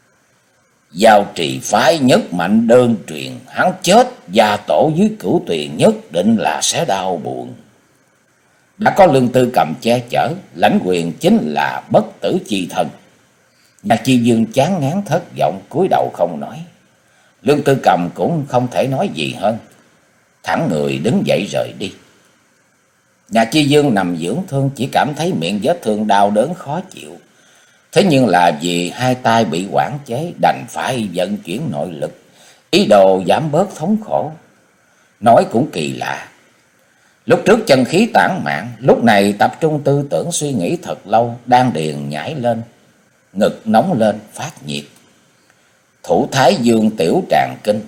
Giao Trì phái nhất mạnh đơn truyền, hắn chết gia tổ dưới Cửu Tuyền nhất định là sẽ đau buồn. Đã có Lương Tư Cầm che chở, lãnh quyền chính là bất tử chi thân. Nhạc Chi Vương chán ngán thất vọng, cúi đầu không nói. Lương Tư Cầm cũng không thể nói gì hơn, thẳng người đứng dậy rời đi. Nhạc Chi Vương nằm dưỡng thương, chỉ cảm thấy miệng vết thương đau đớn khó chịu. Thế nhưng là vì hai tay bị quản chế, đành phải vận chuyển nội lực, ý đồ giảm bớt thống khổ. Nói cũng kỳ lạ, lúc trước chân khí tản mạn, lúc này tập trung tư tưởng suy nghĩ thật lâu, đan điền nhảy lên, ngực nóng lên phát nhiệt. Thủ Thái Dương Tiểu Tràng Kinh,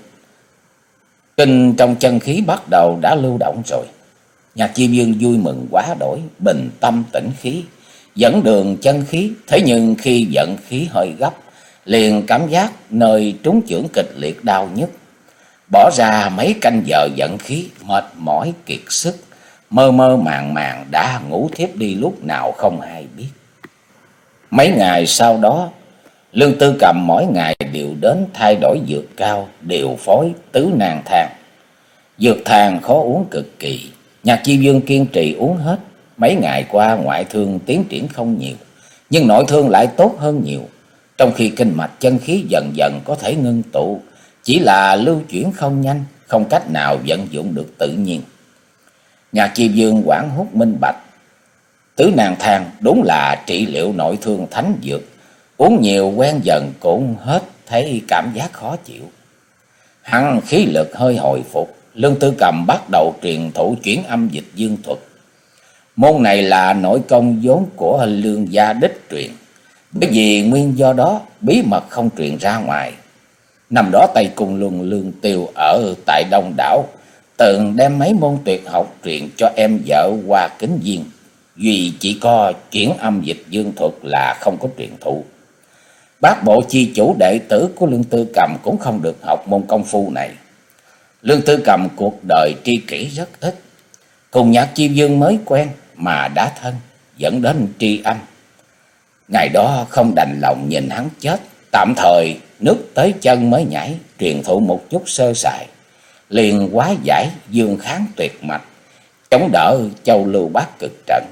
kinh trong chân khí bắt đầu đã lưu động rồi. Nhạc Chi Vương vui mừng quá đổi, bình tâm tĩnh khí, dẫn đường chân khí. Thế nhưng khi vận khí hơi gấp, liền cảm giác nơi trúng chưởng kịch liệt đau nhức. Bỏ ra mấy canh giờ vận khí, mệt mỏi kiệt sức, mơ mơ màng màng đã ngủ thiếp đi lúc nào không hay biết. Mấy ngày sau đó, Lương Tư Cầm mỗi ngày đều đến thay đổi dược cao, điều phối tứ nàng thang. Dược thang khó uống cực kỳ, Nhạc Chi Vương kiên trì uống hết. Mấy ngày qua ngoại thương tiến triển không nhiều, nhưng nội thương lại tốt hơn nhiều. Trong khi kinh mạch chân khí dần dần có thể ngưng tụ, chỉ là lưu chuyển không nhanh, không cách nào vận dụng được tự nhiên. Nhạc Chi Vương quảng hút minh bạch, tứ nàng thang đúng là trị liệu nội thương thánh dược. Uống nhiều quen dần cũng hết thấy cảm giác khó chịu. Hắn khí lực hơi hồi phục, Lương Tư Cầm bắt đầu truyền thụ chuyển âm dịch dương thuật. Môn này là nội công vốn của Lương gia đích truyền, bởi vì nguyên do đó bí mật không truyền ra ngoài. Năm đó Tây Cung Luân Lương Tiêu ở tại Đông Đảo từng đem mấy môn tuyệt học truyền cho em vợ Hoa Kính Viên, duy chỉ có chuyển âm dịch dương thuật là không có truyền thụ. Bát bộ chi chủ đệ tử của Lương Tư Cầm cũng không được học môn công phu này. Lương Tư Cầm cuộc đời tri kỷ rất ít, cùng Nhạc Chi Vương mới quen mà đã thân, dẫn đến tri âm. Ngày đó không đành lòng nhìn hắn chết, tạm thời nước tới chân mới nhảy, truyền thụ một chút sơ sài, liền hóa giải dương kháng tuyệt mạch, chống đỡ Châu Lưu Bát Cực trận.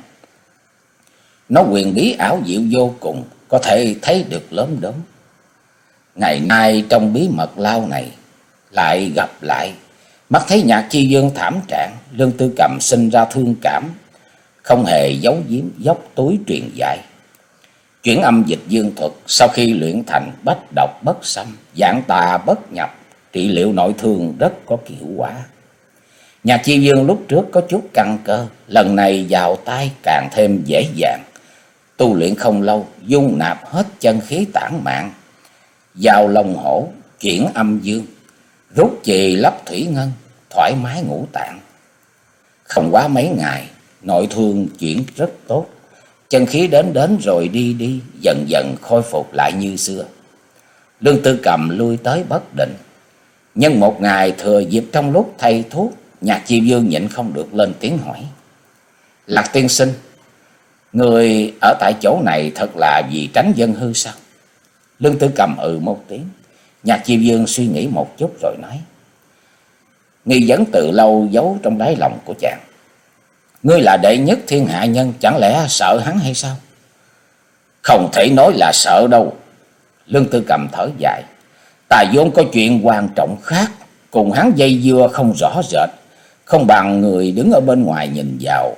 Nó quyền bí ảo diệu vô cùng, có thể thấy được lớn đốm. Ngày nay trong bí mật lao này lại gặp lại, mắt thấy Nhạc Chi Vương thảm trạng, Lương Tư Cầm sinh ra thương cảm, không hề giấu giếm, dốc túi truyền dạy. Chuyển âm dịch dương thuật sau khi luyện thành bách độc bất xâm, dạng tà bất nhập, trị liệu nội thương rất có hiệu quả. Nhạc Chi Vương lúc trước có chút căn cơ, lần này vào tay càng thêm dễ dàng. Tu luyện không lâu, dung nạp hết chân khí tản mạn, vào lòng hổ, chuyển âm dương, rút chì lấp thủy ngân, thoải mái ngũ tạng. Không quá mấy ngày, nội thương chuyển rất tốt, chân khí đến đến rồi đi đi, dần dần khôi phục lại như xưa. Lương Tư Cầm lui tới bất định. Nhưng một ngày thừa dịp trong lúc thay thuốc, Nhạc Chi Vương nhịn không được lên tiếng hỏi: Lạc tiên sinh, người ở tại chỗ này thật là vì tránh dân hư sao? Lương Tư Cầm ừ một tiếng. Nhạc Chi Vương suy nghĩ một chút rồi nói: nghi vấn từ lâu giấu trong đáy lòng của chàng. Ngươi là đệ nhất thiên hạ nhân, chẳng lẽ sợ hắn hay sao? Không thể nói là sợ đâu. Lương Tư Cầm thở dài. Ta vốn có chuyện quan trọng khác, cùng hắn dây dưa không rõ rệt, không bằng người đứng ở bên ngoài nhìn vào.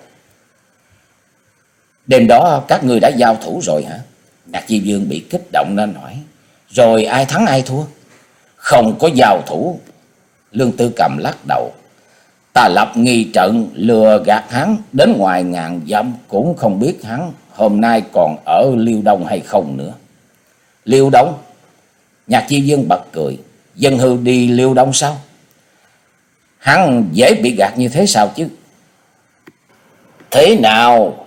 Đêm đó các ngươi đã giao thủ rồi hả? Nhạc Chi Dương bị kích động nên hỏi. Rồi ai thắng ai thua? Không có giao thủ. Lương Tư Cầm lắc đầu. Ta lập nghi trận lừa gạt hắn đến ngoài ngàn dặm, cũng không biết hắn hôm nay còn ở Liêu Đông hay không nữa. Liêu Đông? Nhạc Chi Dương bật cười. Dân Hư đi Liêu Đông sao? Hắn dễ bị gạt như thế sao chứ? Thế nào?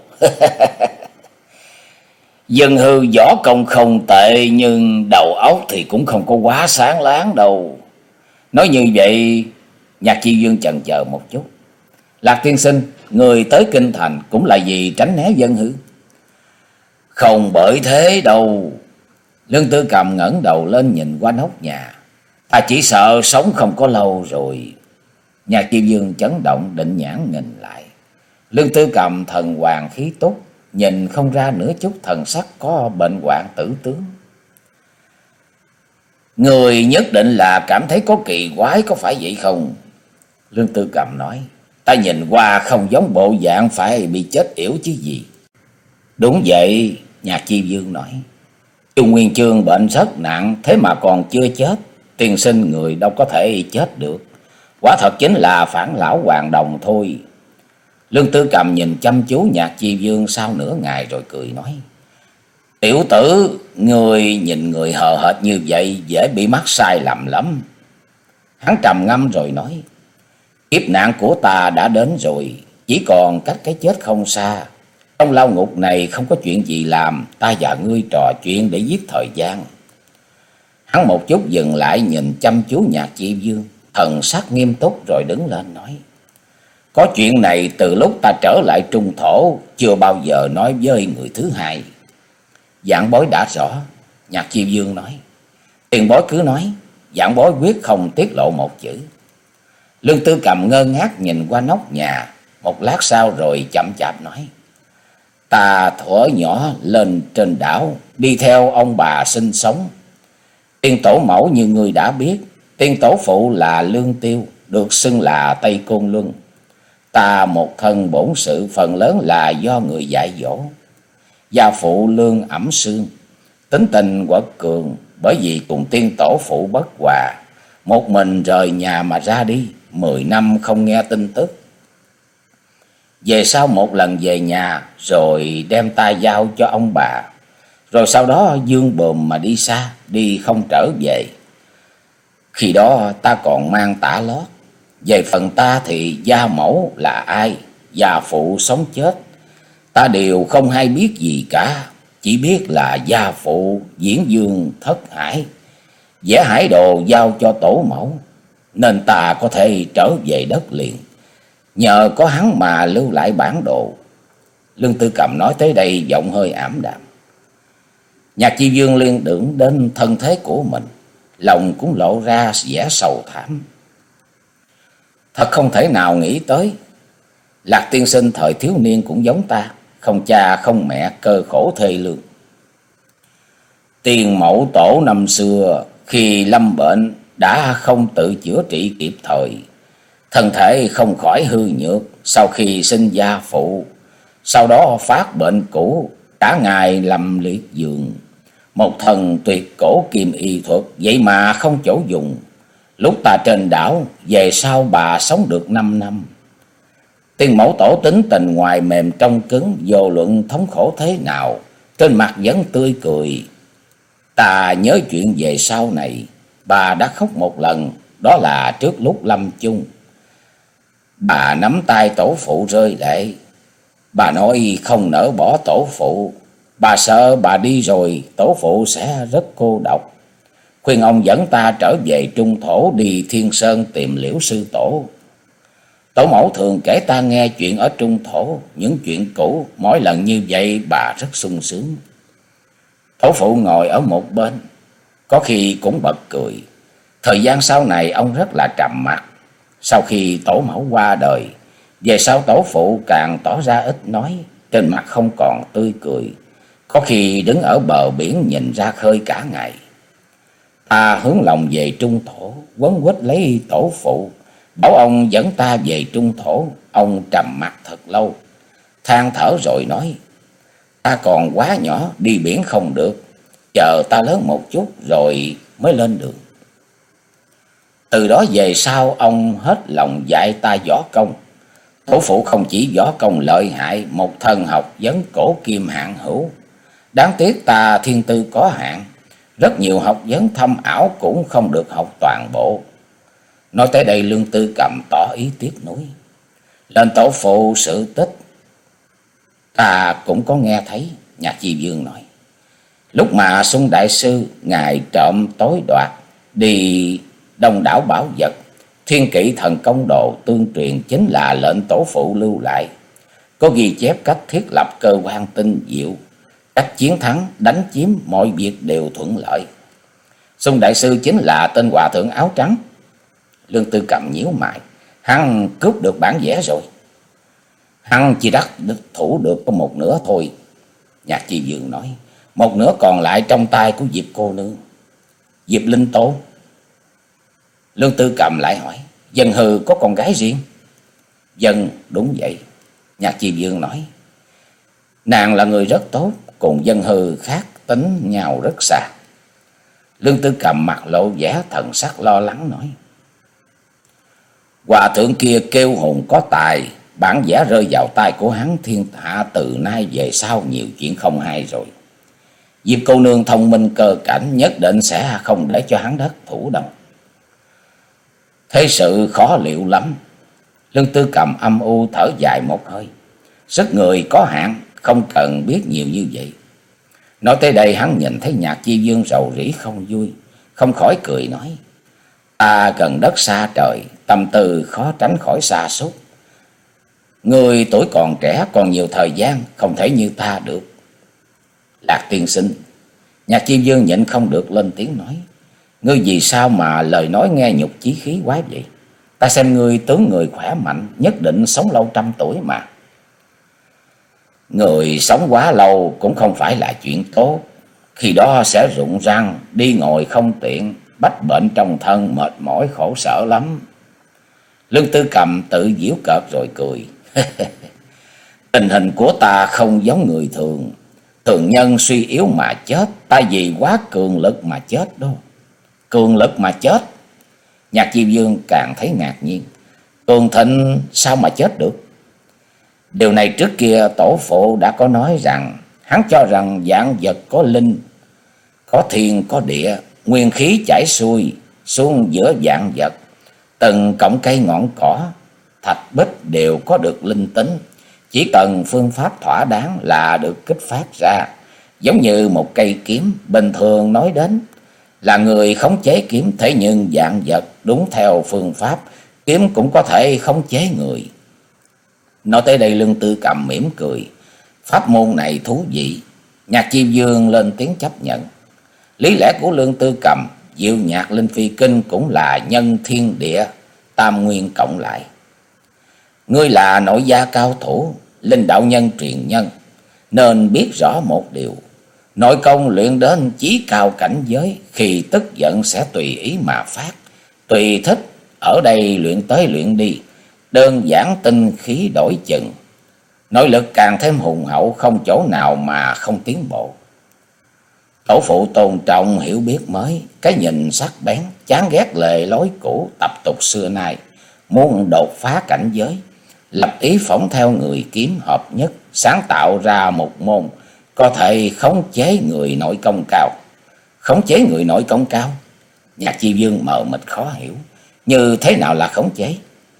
Dân Hư võ công không tệ, nhưng đầu óc thì cũng không có quá sáng láng đâu. Nói như vậy, Nhạc Chi Dương chần chờ một chút. Lạc tiên sinh, người tới kinh thành cũng là vì tránh né Dân Hư? Không bởi thế đâu. Lương Tư Cầm ngẩng đầu lên nhìn qua nóc nhà. Ta chỉ sợ sống không có lâu rồi. Nhạc Chi Dương chấn động định nhãn nhìn lại. Lương Tư Cầm thần hoàng khí túc, nhìn không ra nửa chút thần sắc có bệnh hoạn tử tướng. Người nhất định là cảm thấy có kỳ quái, có phải vậy không? Lương Tư Cầm nói. Ta nhìn qua không giống bộ dạng phải bị chết yểu chứ gì. Đúng vậy, Nhạc Chi Dương nói. Chu Nguyên Chương bệnh rất nặng, thế mà còn chưa chết. Tiên sinh người đâu có thể chết được. Quả thật chính là phản lão hoàng đồng thôi. Lương Tư Cầm nhìn chăm chú Nhạc Chi Dương sau nửa ngày rồi cười nói. Tiểu tử, người nhìn người hờ hệt như vậy dễ bị mắc sai lầm lắm. Hắn trầm ngâm rồi nói. Kiếp nạn của ta đã đến rồi, chỉ còn cách cái chết không xa. Trong lao ngục này không có chuyện gì làm, ta và ngươi trò chuyện để giết thời gian. Hắn một chút dừng lại nhìn chăm chú Nhạc Chi Dương, thần sắc nghiêm túc rồi đứng lên nói. Có chuyện này từ lúc ta trở lại Trung Thổ, chưa bao giờ nói với người thứ hai. Vạn bối đã rõ, Nhạc Chi Dương nói. Tiền bối cứ nói, vạn bối quyết không tiết lộ một chữ. Lương Tư Cầm ngơ ngác nhìn qua nóc nhà, một lát sau rồi chậm chạp nói. Ta thuở nhỏ lên trên đảo, đi theo ông bà sinh sống. Tiên tổ mẫu như người đã biết, tiên tổ phụ là Lương Tiêu, được xưng là Tây Côn Luân. Ta một thân bổn sự phần lớn là do người dạy dỗ. Gia phụ Lương Ẩm Sương, tính tình quật cường, bởi vì cùng tiên tổ phụ bất hòa, một mình rời nhà mà ra đi, mười năm không nghe tin tức. Về sau một lần về nhà, rồi đem ta giao cho ông bà. Rồi sau đó dương bồm mà đi xa, đi không trở về. Khi đó ta còn mang tả lót. Về phần ta thì gia mẫu là ai, gia phụ sống chết, ta đều không hay biết gì cả. Chỉ biết là gia phụ diễn dương thất hải, vẽ hải đồ giao cho tổ mẫu, nên ta có thể trở về đất liền. Nhờ có hắn mà lưu lại bản đồ. Lương Tư Cầm nói tới đây giọng hơi ảm đạm. Nhạc Chi Dương liên tưởng đến thân thế của mình, lòng cũng lộ ra vẻ sầu thảm. Thật không thể nào nghĩ tới, Lạc tiên sinh thời thiếu niên cũng giống ta, không cha không mẹ, cơ khổ thê lương. Tiền mẫu tổ năm xưa khi lâm bệnh đã không tự chữa trị kịp thời, thân thể không khỏi hư nhược. Sau khi sinh gia phụ, sau đó phát bệnh cũ, cả ngày nằm liệt giường. Một thần tuyệt cổ kim y thuật, vậy mà không chỗ dùng. Lúc ta trên đảo, về sau bà sống được năm năm. Tiên mẫu tổ tính tình ngoài mềm trong cứng, vô luận thống khổ thế nào, trên mặt vẫn tươi cười. Ta nhớ chuyện về sau này, bà đã khóc một lần, đó là trước lúc lâm chung. Bà nắm tay tổ phụ rơi lệ. Bà nói không nỡ bỏ tổ phụ, bà sợ bà đi rồi tổ phụ sẽ rất cô độc. Khuyên ông dẫn ta trở về Trung Thổ, đi Thiên Sơn tìm Liễu sư tổ. Tổ mẫu thường kể ta nghe chuyện ở Trung Thổ, những chuyện cũ, mỗi lần như vậy bà rất sung sướng. Tổ phụ ngồi ở một bên, có khi cũng bật cười. Thời gian sau này ông rất là trầm mặc. Sau khi tổ mẫu qua đời, về sau tổ phụ càng tỏ ra ít nói, trên mặt không còn tươi cười, có khi đứng ở bờ biển nhìn ra khơi cả ngày. Ta hướng lòng về trung thổ, quấn quýt lấy tổ phụ, bảo ông dẫn ta về trung thổ. Ông trầm mặc thật lâu, than thở rồi nói: ta còn quá nhỏ, đi biển không được, chờ ta lớn một chút rồi mới lên đường. Từ đó về sau, ông hết lòng dạy ta võ công. Tổ phụ không chỉ võ công lợi hại, một thần học vấn cổ kim hạng hữu. Đáng tiếc ta thiên tư có hạn, rất nhiều học vấn thâm ảo cũng không được học toàn bộ. Nói tới đây, Lương Tư Cầm tỏ ý tiếc nuối. Lên tổ phụ sự tích ta cũng có nghe thấy. Nhạc Chi Vương nói: lúc mà Xuân đại sư ngài trộm tối đoạt đi đông đảo bảo vật, Thiên Kỷ Thần Công Đồ tương truyền chính là lệnh tổ phụ lưu lại, có ghi chép cách thiết lập cơ quan tinh diệu, cách chiến thắng đánh chiếm, mọi việc đều thuận lợi. Xuân đại sư chính là tên hòa thượng áo trắng. Lương Tư Cầm nhíu mày: hắn cướp được bản vẽ rồi. Hắn chỉ đắc thủ được có một nửa thôi. Nhạc Chi Vương nói: một nửa còn lại trong tay của Diệp cô nương, Diệp Linh Tôn. Lương Tư Cầm lại hỏi: Dân Hư có con gái riêng? Dân, đúng vậy. Nhạc Chi Vương nói: nàng là người rất tốt, cùng Dân Hư khác tính nhau rất xa. Lương Tư Cầm mặt lộ vẻ thần sắc lo lắng nói: hòa thượng kia kêu hồn có tài, bản vẽ rơi vào tay của hắn, thiên hạ từ nay về sau nhiều chuyện không hay rồi. Diệp cô nương thông minh cơ cảnh, nhất định sẽ không để cho hắn đắc thủ đâu. Thế sự khó liệu lắm. Lương Tư Cầm âm u thở dài một hơi: sức người có hạn, không cần biết nhiều như vậy. Nói tới đây, hắn nhìn thấy Nhạc Chi Vương rầu rĩ không vui, không khỏi cười nói: ta gần đất xa trời, tâm tư khó tránh khỏi sa sút. Người tuổi còn trẻ, còn nhiều thời gian, không thể như ta được. Lạc tiên sinh. Nhạc Chi Vương nhịn không được lên tiếng nói: ngươi vì sao mà lời nói nghe nhục chí khí quá vậy? Ta xem ngươi tướng người khỏe mạnh, nhất định sống lâu trăm tuổi mà. Người sống quá lâu cũng không phải là chuyện tốt, khi đó sẽ rụng răng, đi ngồi không tiện, bách bệnh trong thân, mệt mỏi khổ sở lắm. Lương Tư Cầm tự giễu cợt rồi cười. Tình hình của ta không giống người thường. Thường nhân suy yếu mà chết, ta vì quá cường lực mà chết đó. Cường lực mà chết? Nhạc Chi Vương càng thấy ngạc nhiên. Cường thịnh sao mà chết được? Điều này trước kia tổ phụ đã có nói rằng, hắn cho rằng vạn vật có linh, có thiên có địa, nguyên khí chảy xuôi xuống giữa vạn vật. Từng cọng cây ngọn cỏ, thạch bích đều có được linh tính, chỉ cần phương pháp thỏa đáng là được kích phát ra. Giống như một cây kiếm, bình thường nói đến là người khống chế kiếm, thế nhưng vạn vật đúng theo phương pháp, kiếm cũng có thể khống chế người. Nói tới đây, Lương Tư Cầm mỉm cười. Pháp môn này thú vị. Nhạc Chi Vương lên tiếng chấp nhận. Lý lẽ của Lương Tư Cầm, Diệu Nhạc Linh Phi Kinh cũng là nhân thiên địa tam nguyên cộng lại. Ngươi là nội gia cao thủ, linh đạo nhân truyền nhân, nên biết rõ một điều: nội công luyện đến chí cao cảnh giới, khi tức giận sẽ tùy ý mà phát, tùy thích ở đây luyện tới luyện đi, đơn giản tinh khí đổi chừng, nội lực càng thêm hùng hậu, không chỗ nào mà không tiến bộ. Tổ phụ tôn trọng hiểu biết mới, cái nhìn sắc bén, chán ghét lề lối cũ tập tục xưa nay, muốn đột phá cảnh giới, lập ý phỏng theo người kiếm hợp nhất, sáng tạo ra một môn có thể khống chế người nội công cao. Khống chế người nội công cao? Nhạc Chi Vương mờ mịt khó hiểu. Như thế nào là khống chế?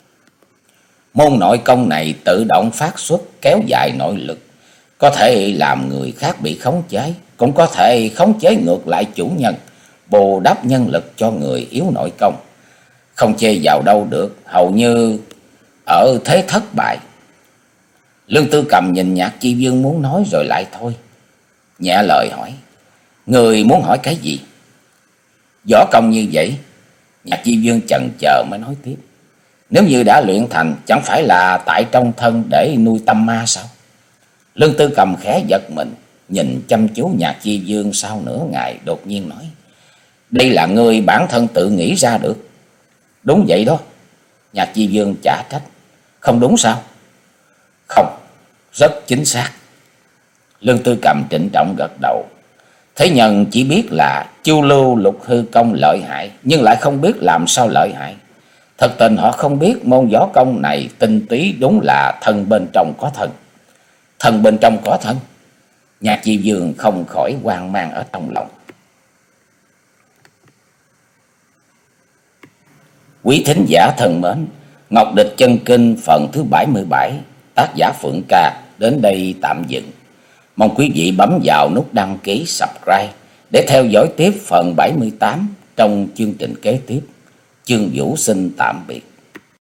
Môn nội công này tự động phát xuất, kéo dài nội lực, có thể làm người khác bị khống chế, cũng có thể khống chế ngược lại chủ nhân, bù đắp nhân lực cho người yếu nội công. Không chê vào đâu được, hầu như ở thế thất bại. Lương Tư Cầm nhìn Nhạc Chi Vương muốn nói rồi lại thôi, nhẹ lời hỏi: người muốn hỏi cái gì? Võ công như vậy? Nhạc Chi Vương chần chờ mới nói tiếp: nếu như đã luyện thành, chẳng phải là tại trong thân để nuôi tâm ma sao? Lương Tư Cầm khẽ giật mình, nhìn chăm chú Nhạc Chi Dương sau nửa ngày, đột nhiên nói: "Đây là ngươi bản thân tự nghĩ ra được?" "Đúng vậy đó." Nhạc Chi Dương chả trách: "Không đúng sao?" "Không, rất chính xác." Lương Tư Cầm trịnh trọng gật đầu. Thế nhân chỉ biết là Chu Lưu Lục Hư công lợi hại, nhưng lại không biết làm sao lợi hại. Thật tình họ không biết môn võ công này tinh túy đúng là thân bên trong có thân. Thân bên trong có thân. Nhạc Chi Dương không khỏi hoang mang ở trong lòng. Quý thính giả thân mến, Ngọc Địch Chân Kinh phần thứ bảy mươi bảy, tác giả Phượng Ca đến đây tạm dừng. Mong quý vị bấm vào nút đăng ký subscribe để theo dõi tiếp phần bảy mươi tám trong chương trình kế tiếp. Chương Vũ xin tạm biệt.